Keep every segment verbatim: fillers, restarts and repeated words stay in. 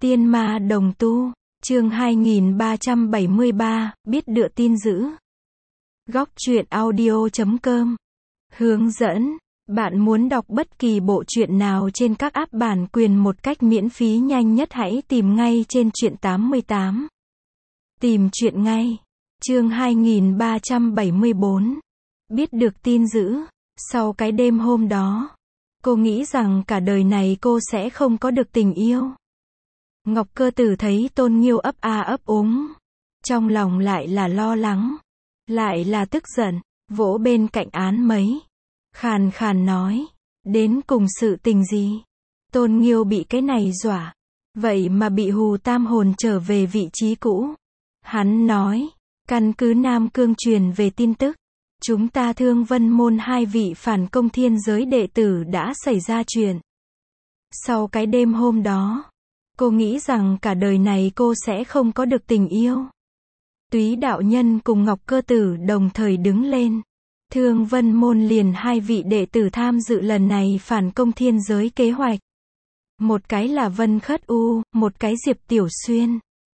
Tiên ma đồng tu, chương hai nghìn ba trăm bảy mươi ba, biết đưa tin dữ. Góc truyện audio chấm com. Hướng dẫn, bạn muốn đọc bất kỳ bộ truyện nào trên các app bản quyền một cách miễn phí nhanh nhất hãy tìm ngay trên truyện tám mươi tám. Tìm truyện ngay. Chương hai nghìn ba trăm bảy mươi bốn. Biết được tin dữ. Sau cái đêm hôm đó, cô nghĩ rằng cả đời này cô sẽ không có được tình yêu. Ngọc Cơ Tử thấy Tôn Nghiêu ấp a ấp úng, trong lòng lại là lo lắng, lại là tức giận, vỗ bên cạnh án mấy, khàn khàn nói, đến cùng sự tình gì? Tôn Nghiêu bị cái này dọa, vậy mà bị hù tam hồn trở về vị trí cũ. Hắn nói, căn cứ Nam Cương truyền về tin tức, chúng ta Thương Vân môn hai vị phản công thiên giới đệ tử đã xảy ra chuyện. Sau cái đêm hôm đó, cô nghĩ rằng cả đời này cô sẽ không có được tình yêu. Túy đạo nhân cùng Ngọc Cơ Tử đồng thời đứng lên. Thương Vân môn liền hai vị đệ tử tham dự lần này phản công thiên giới kế hoạch. Một cái là Vân Khất U, một cái Diệp Tiểu Xuyên.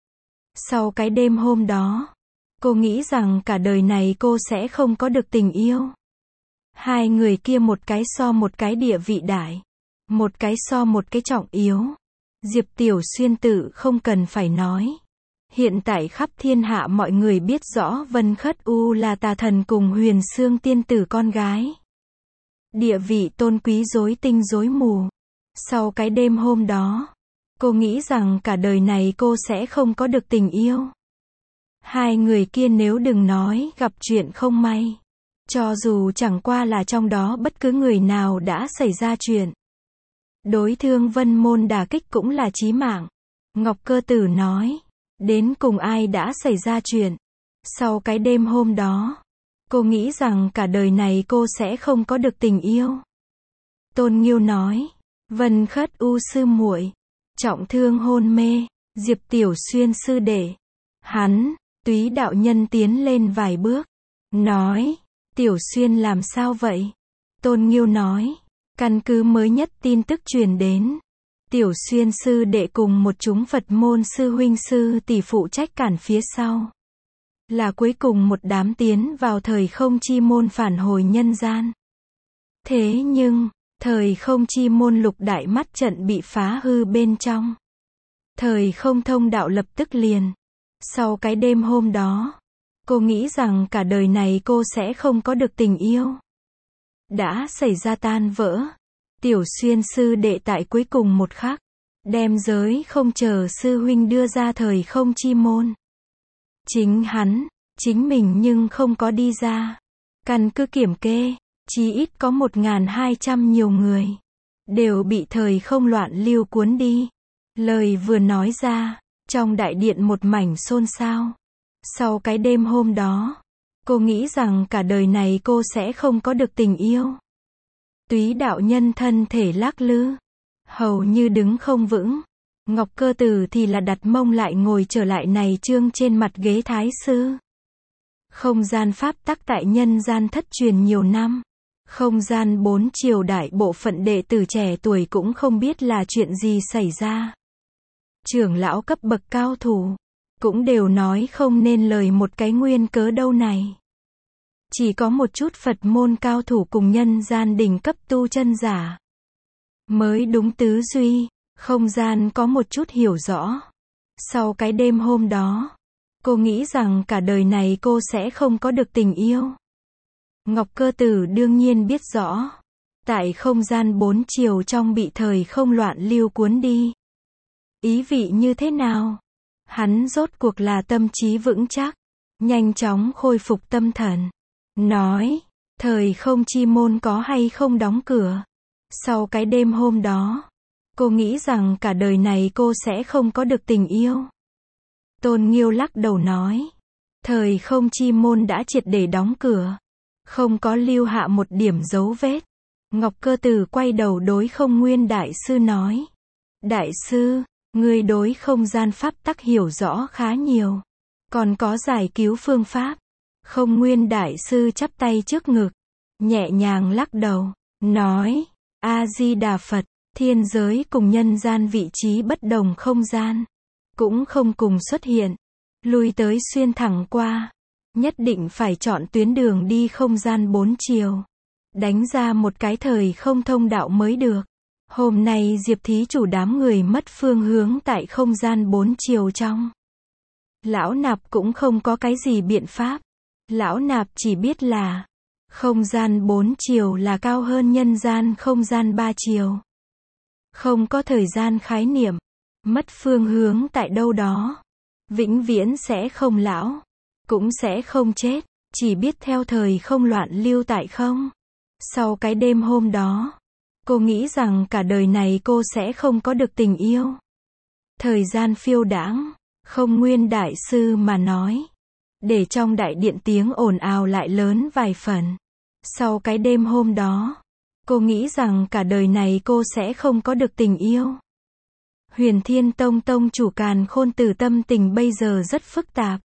Sau cái đêm hôm đó, cô nghĩ rằng cả đời này cô sẽ không có được tình yêu. Hai người kia một cái so một cái địa vị đại, một cái so một cái trọng yếu. Diệp Tiểu Xuyên tự không cần phải nói. Hiện tại khắp thiên hạ mọi người biết rõ Vân Khất U là tà thần cùng Huyền Xương tiên tử con gái. Địa vị tôn quý rối tinh rối mù. Sau cái đêm hôm đó, cô nghĩ rằng cả đời này cô sẽ không có được tình yêu. Hai người kia nếu đừng nói gặp chuyện không may, cho dù chẳng qua là trong đó bất cứ người nào đã xảy ra chuyện, đối Thương Vân môn đả kích cũng là chí mạng. Ngọc Cơ Tử nói, đến cùng ai đã xảy ra chuyện. Sau cái đêm hôm đó, cô nghĩ rằng cả đời này cô sẽ không có được tình yêu. Tôn Nghiêu nói, Vân Khất U sư muội trọng thương hôn mê, Diệp Tiểu Xuyên sư đệ. Hắn, Túy đạo nhân tiến lên vài bước, nói, Tiểu Xuyên làm sao vậy? Tôn Nghiêu nói, căn cứ mới nhất tin tức truyền đến, Tiểu Xuyên sư đệ cùng một chúng Phật môn sư huynh sư tỷ phụ trách cản phía sau. Là cuối cùng một đám tiến vào thời không chi môn phản hồi nhân gian. Thế nhưng, thời không chi môn lục đại mắt trận bị phá hư bên trong. Thời không thông đạo lập tức liền. Sau cái đêm hôm đó, cô nghĩ rằng cả đời này cô sẽ không có được tình yêu. Đã xảy ra tan vỡ. Tiểu Xuyên sư đệ tại cuối cùng một khắc, đem giới không chờ sư huynh đưa ra thời không chi môn. Chính hắn, chính mình nhưng không có đi ra. Căn cứ kiểm kê, chí ít có một nghìn hai trăm nhiều người, đều bị thời không loạn lưu cuốn đi. Lời vừa nói ra, trong đại điện một mảnh xôn xao. Sau cái đêm hôm đó, cô nghĩ rằng cả đời này cô sẽ không có được tình yêu. Túy đạo nhân thân thể lắc lư, hầu như đứng không vững. Ngọc Cơ Tử thì là đặt mông lại ngồi trở lại này trương trên mặt ghế thái sư. Không gian pháp tắc tại nhân gian thất truyền nhiều năm. Không gian bốn triều đại bộ phận đệ tử trẻ tuổi cũng không biết là chuyện gì xảy ra. Trưởng lão cấp bậc cao thủ, cũng đều nói không nên lời một cái nguyên cớ đâu này. Chỉ có một chút Phật môn cao thủ cùng nhân gian đỉnh cấp tu chân giả mới đúng tứ duy, không gian có một chút hiểu rõ. Sau cái đêm hôm đó, cô nghĩ rằng cả đời này cô sẽ không có được tình yêu. Ngọc Cơ Tử đương nhiên biết rõ, tại không gian bốn chiều trong bị thời không loạn lưu cuốn đi. Ý vị như thế nào? Hắn rốt cuộc là tâm trí vững chắc, nhanh chóng khôi phục tâm thần. Nói, thời không chi môn có hay không đóng cửa. Sau cái đêm hôm đó, cô nghĩ rằng cả đời này cô sẽ không có được tình yêu. Tôn Nghiêu lắc đầu nói, thời không chi môn đã triệt để đóng cửa, không có lưu hạ một điểm dấu vết. Ngọc Cơ Tử quay đầu đối Không Nguyên đại sư nói, đại sư, người đối không gian pháp tắc hiểu rõ khá nhiều, còn có giải cứu phương pháp. Không Nguyên đại sư chắp tay trước ngực, nhẹ nhàng lắc đầu, nói, A Di Đà Phật, Thiên giới cùng nhân gian vị trí bất đồng không gian, cũng không cùng xuất hiện, lui tới xuyên thẳng qua, nhất định phải chọn tuyến đường đi không gian bốn chiều, đánh ra một cái thời không thông đạo mới được. Hôm nay Diệp thí chủ đám người mất phương hướng tại không gian bốn chiều trong. Lão nạp cũng không có cái gì biện pháp. Lão nạp chỉ biết là không gian bốn chiều là cao hơn nhân gian không gian ba chiều. Không có thời gian khái niệm, mất phương hướng tại đâu đó, vĩnh viễn sẽ không lão, cũng sẽ không chết, chỉ biết theo thời không loạn lưu tại không. Sau cái đêm hôm đó, cô nghĩ rằng cả đời này cô sẽ không có được tình yêu. Thời gian phiêu đãng, không nguyên đại sư mà nói, để trong đại điện tiếng ồn ào lại lớn vài phần. Sau cái đêm hôm đó, cô nghĩ rằng cả đời này cô sẽ không có được tình yêu. Huyền Thiên Tông tông chủ Càn Khôn Tử tâm tình bây giờ rất phức tạp.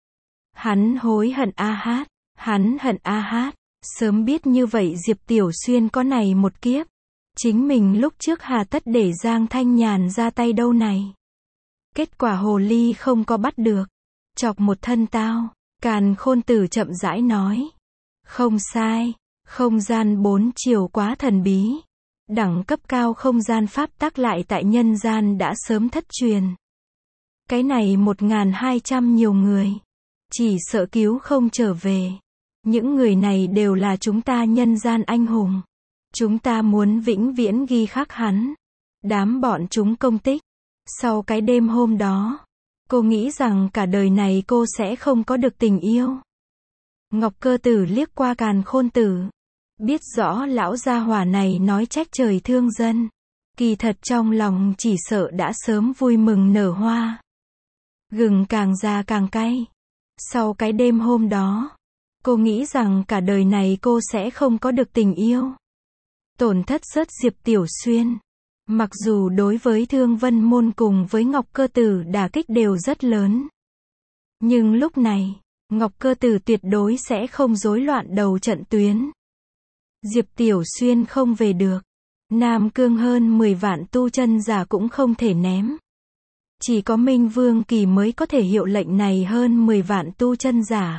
Hắn hối hận a hát, hắn hận a hát, sớm biết như vậy Diệp Tiểu Xuyên có này một kiếp. Chính mình lúc trước hà tất để Giang Thanh Nhàn ra tay đâu này. Kết quả hồ ly không có bắt được, chọc một thân tao. Càn Khôn Tử chậm rãi nói. Không sai, không gian bốn chiều quá thần bí. Đẳng cấp cao không gian pháp tắc lại tại nhân gian đã sớm thất truyền. Cái này một nghìn hai trăm nhiều người, chỉ sợ cứu không trở về. Những người này đều là chúng ta nhân gian anh hùng. Chúng ta muốn vĩnh viễn ghi khắc hắn. Đám bọn chúng công tích. Sau cái đêm hôm đó, cô nghĩ rằng cả đời này cô sẽ không có được tình yêu. Ngọc Cơ Tử liếc qua Càn Khôn Tử, biết rõ lão gia hỏa này nói trách trời thương dân, kỳ thật trong lòng chỉ sợ đã sớm vui mừng nở hoa. Gừng càng già càng cay. Sau cái đêm hôm đó, cô nghĩ rằng cả đời này cô sẽ không có được tình yêu. Tổn thất rất Diệp Tiểu Xuyên. Mặc dù đối với Thương Vân Môn cùng với Ngọc Cơ Tử đả kích đều rất lớn. Nhưng lúc này, Ngọc Cơ Tử tuyệt đối sẽ không rối loạn đầu trận tuyến. Diệp Tiểu Xuyên không về được. Nam Cương hơn mười vạn tu chân giả cũng không thể ném. Chỉ có Minh Vương Kỳ mới có thể hiệu lệnh này hơn mười vạn tu chân giả.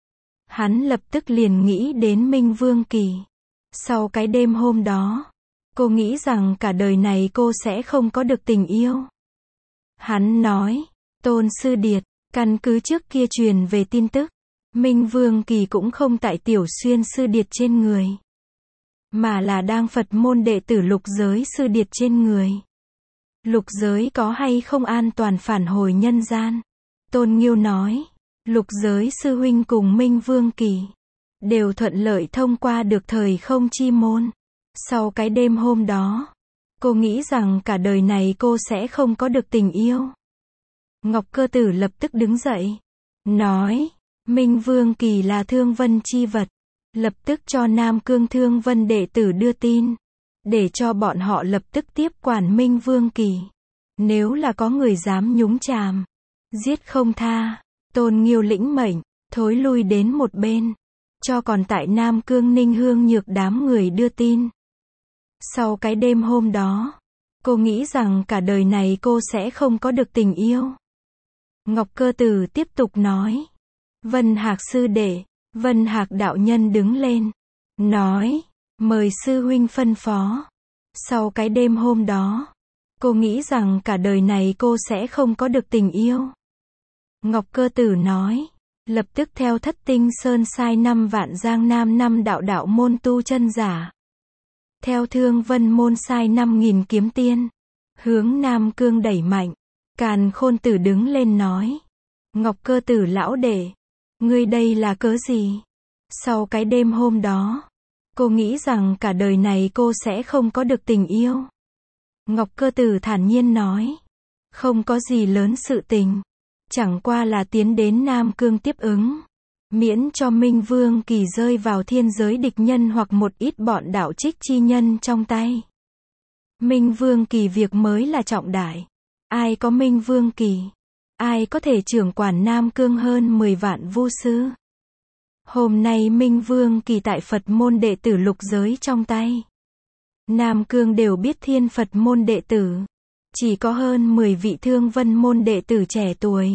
Hắn lập tức liền nghĩ đến Minh Vương Kỳ. Sau cái đêm hôm đó, cô nghĩ rằng cả đời này cô sẽ không có được tình yêu. Hắn nói, Tôn Sư Điệt, căn cứ trước kia truyền về tin tức, Minh Vương Kỳ cũng không tại Tiểu Xuyên Sư Điệt trên người, mà là đang Phật môn đệ tử Lục Giới Sư Điệt trên người. Lục Giới có hay không an toàn phản hồi nhân gian? Tôn Nghiêu nói, Lục Giới Sư Huynh cùng Minh Vương Kỳ đều thuận lợi thông qua được thời không chi môn. Sau cái đêm hôm đó, cô nghĩ rằng cả đời này cô sẽ không có được tình yêu. Ngọc Cơ Tử lập tức đứng dậy, nói, Minh Vương Kỳ là Thương Vân chi vật, lập tức cho Nam Cương Thương Vân đệ tử đưa tin, để cho bọn họ lập tức tiếp quản Minh Vương Kỳ. Nếu là có người dám nhúng chàm, giết không tha. Tôn Nghiêu lĩnh mệnh, thối lui đến một bên, cho còn tại Nam Cương Ninh Hương Nhược đám người đưa tin. Sau cái đêm hôm đó, cô nghĩ rằng cả đời này cô sẽ không có được tình yêu. Ngọc Cơ Tử tiếp tục nói, Vân Hạc sư đệ, Vân Hạc đạo nhân đứng lên, nói, mời sư huynh phân phó. Sau cái đêm hôm đó, cô nghĩ rằng cả đời này cô sẽ không có được tình yêu. Ngọc Cơ Tử nói, lập tức theo Thất Tinh Sơn sai năm vạn Giang Nam năm đạo đạo môn tu chân giả. Theo Thương Vân môn sai năm nghìn kiếm tiên, hướng Nam Cương đẩy mạnh. Càn Khôn Tử đứng lên nói, Ngọc Cơ Tử lão đệ, ngươi đây là cớ gì? Sau cái đêm hôm đó, cô nghĩ rằng cả đời này cô sẽ không có được tình yêu. Ngọc Cơ Tử thản nhiên nói, không có gì lớn sự tình, chẳng qua là tiến đến Nam Cương tiếp ứng, miễn cho Minh Vương Kỳ rơi vào thiên giới địch nhân hoặc một ít bọn đạo trích chi nhân trong tay. Minh Vương Kỳ việc mới là trọng đại. Ai có Minh Vương Kỳ? Ai có thể trưởng quản Nam Cương hơn mười vạn vu sư? Hôm nay Minh Vương Kỳ tại Phật môn đệ tử Lục Giới trong tay. Nam Cương đều biết Thiên Phật môn đệ tử. Chỉ có hơn mười vị Thương Vân môn đệ tử trẻ tuổi.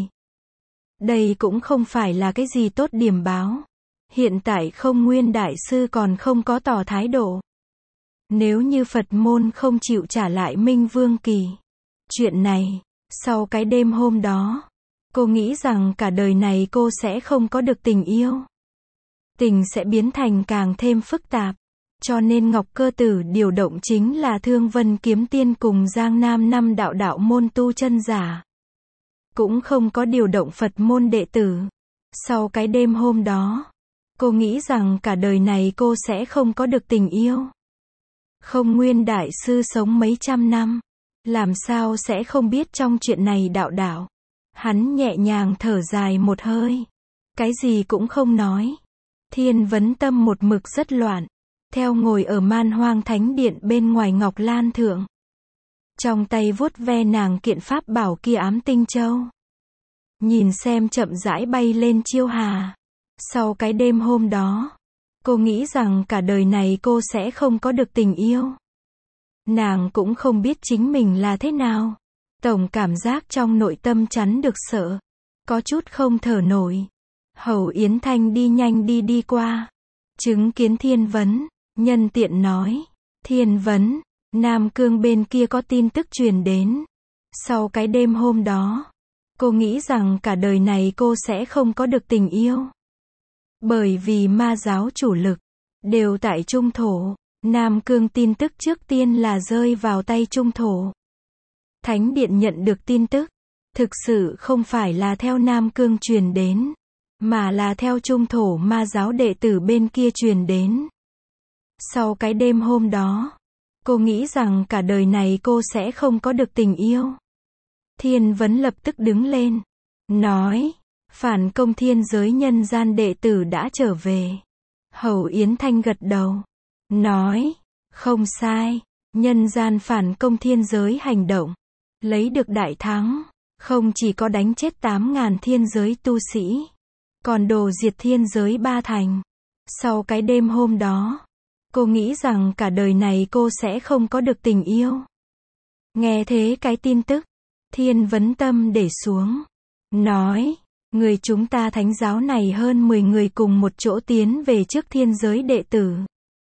Đây cũng không phải là cái gì tốt điểm báo. Hiện tại Không Nguyên Đại Sư còn không có tỏ thái độ. Nếu như Phật môn không chịu trả lại Minh Vương Kỳ. Chuyện này, sau cái đêm hôm đó, cô nghĩ rằng cả đời này cô sẽ không có được tình yêu. Tình sẽ biến thành càng thêm phức tạp. Cho nên Ngọc Cơ Tử điều động chính là Thương Vân Kiếm Tiên cùng Giang Nam năm đạo đạo môn tu chân giả. Cũng không có điều động Phật môn đệ tử. Sau cái đêm hôm đó, cô nghĩ rằng cả đời này cô sẽ không có được tình yêu. Không Nguyên Đại Sư sống mấy trăm năm, làm sao sẽ không biết trong chuyện này đạo đạo. Hắn nhẹ nhàng thở dài một hơi. Cái gì cũng không nói. Thiên Vấn tâm một mực rất loạn. Theo ngồi ở Man Hoang Thánh Điện bên ngoài Ngọc Lan Thượng. Trong tay vuốt ve nàng kiện pháp bảo kia Ám Tinh Châu. Nhìn xem chậm rãi bay lên chiêu hà. Sau cái đêm hôm đó, cô nghĩ rằng cả đời này cô sẽ không có được tình yêu. Nàng cũng không biết chính mình là thế nào. Tổng cảm giác trong nội tâm chắn được sợ. Có chút không thở nổi. Hầu Yến Thanh đi nhanh đi đi qua. Chứng kiến Thiên Vấn. Nhân tiện nói. Thiên Vấn. Nam Cương bên kia có tin tức truyền đến. Sau cái đêm hôm đó, cô nghĩ rằng cả đời này cô sẽ không có được tình yêu. Bởi vì ma giáo chủ lực đều tại Trung Thổ. Nam Cương tin tức trước tiên là rơi vào tay Trung Thổ. Thánh Điện nhận được tin tức, thực sự không phải là theo Nam Cương truyền đến, mà là theo Trung Thổ ma giáo đệ tử bên kia truyền đến. Sau cái đêm hôm đó, cô nghĩ rằng cả đời này cô sẽ không có được tình yêu. Thiên Vấn lập tức đứng lên, nói, phản công thiên giới nhân gian đệ tử đã trở về. Hầu Yến Thanh gật đầu, nói, không sai, nhân gian phản công thiên giới hành động, lấy được đại thắng, không chỉ có đánh chết tám ngàn thiên giới tu sĩ, còn đồ diệt thiên giới ba thành. Sau cái đêm hôm đó, cô nghĩ rằng cả đời này cô sẽ không có được tình yêu. Nghe thế cái tin tức, Thiên Vấn tâm để xuống, nói, người chúng ta thánh giáo này hơn mười người cùng một chỗ tiến về trước thiên giới đệ tử.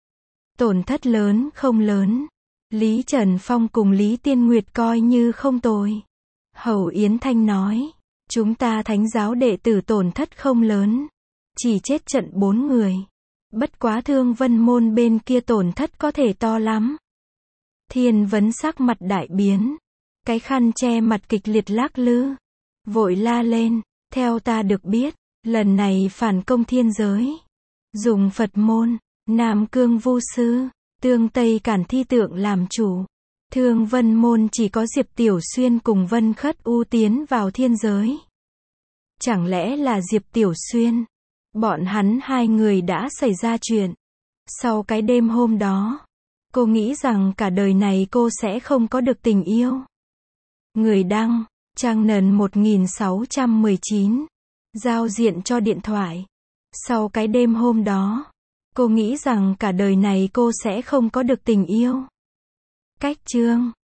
Tổn thất lớn không lớn. Lý Trần Phong cùng Lý Tiên Nguyệt coi như không tồi. Hầu Yến Thanh nói, chúng ta thánh giáo đệ tử tổn thất không lớn. Chỉ chết trận bốn người. Bất quá Thương Vân môn bên kia tổn thất có thể to lắm. Thiên Vấn sắc mặt đại biến. Cái khăn che mặt kịch liệt lắc lư. Vội la lên, theo ta được biết, lần này phản công thiên giới. Dùng Phật môn, Nam Cương Vu Sư, Tương Tây Cản Thi Tượng làm chủ. Thương Vân môn chỉ có Diệp Tiểu Xuyên cùng Vân Khất U tiến vào thiên giới. Chẳng lẽ là Diệp Tiểu Xuyên? Bọn hắn hai người đã xảy ra chuyện. Sau cái đêm hôm đó, cô nghĩ rằng cả đời này cô sẽ không có được tình yêu. Người đăng, Trang Nần một nghìn sáu trăm mười chín. Giao diện cho điện thoại. Sau cái đêm hôm đó, cô nghĩ rằng cả đời này cô sẽ không có được tình yêu. Cách chương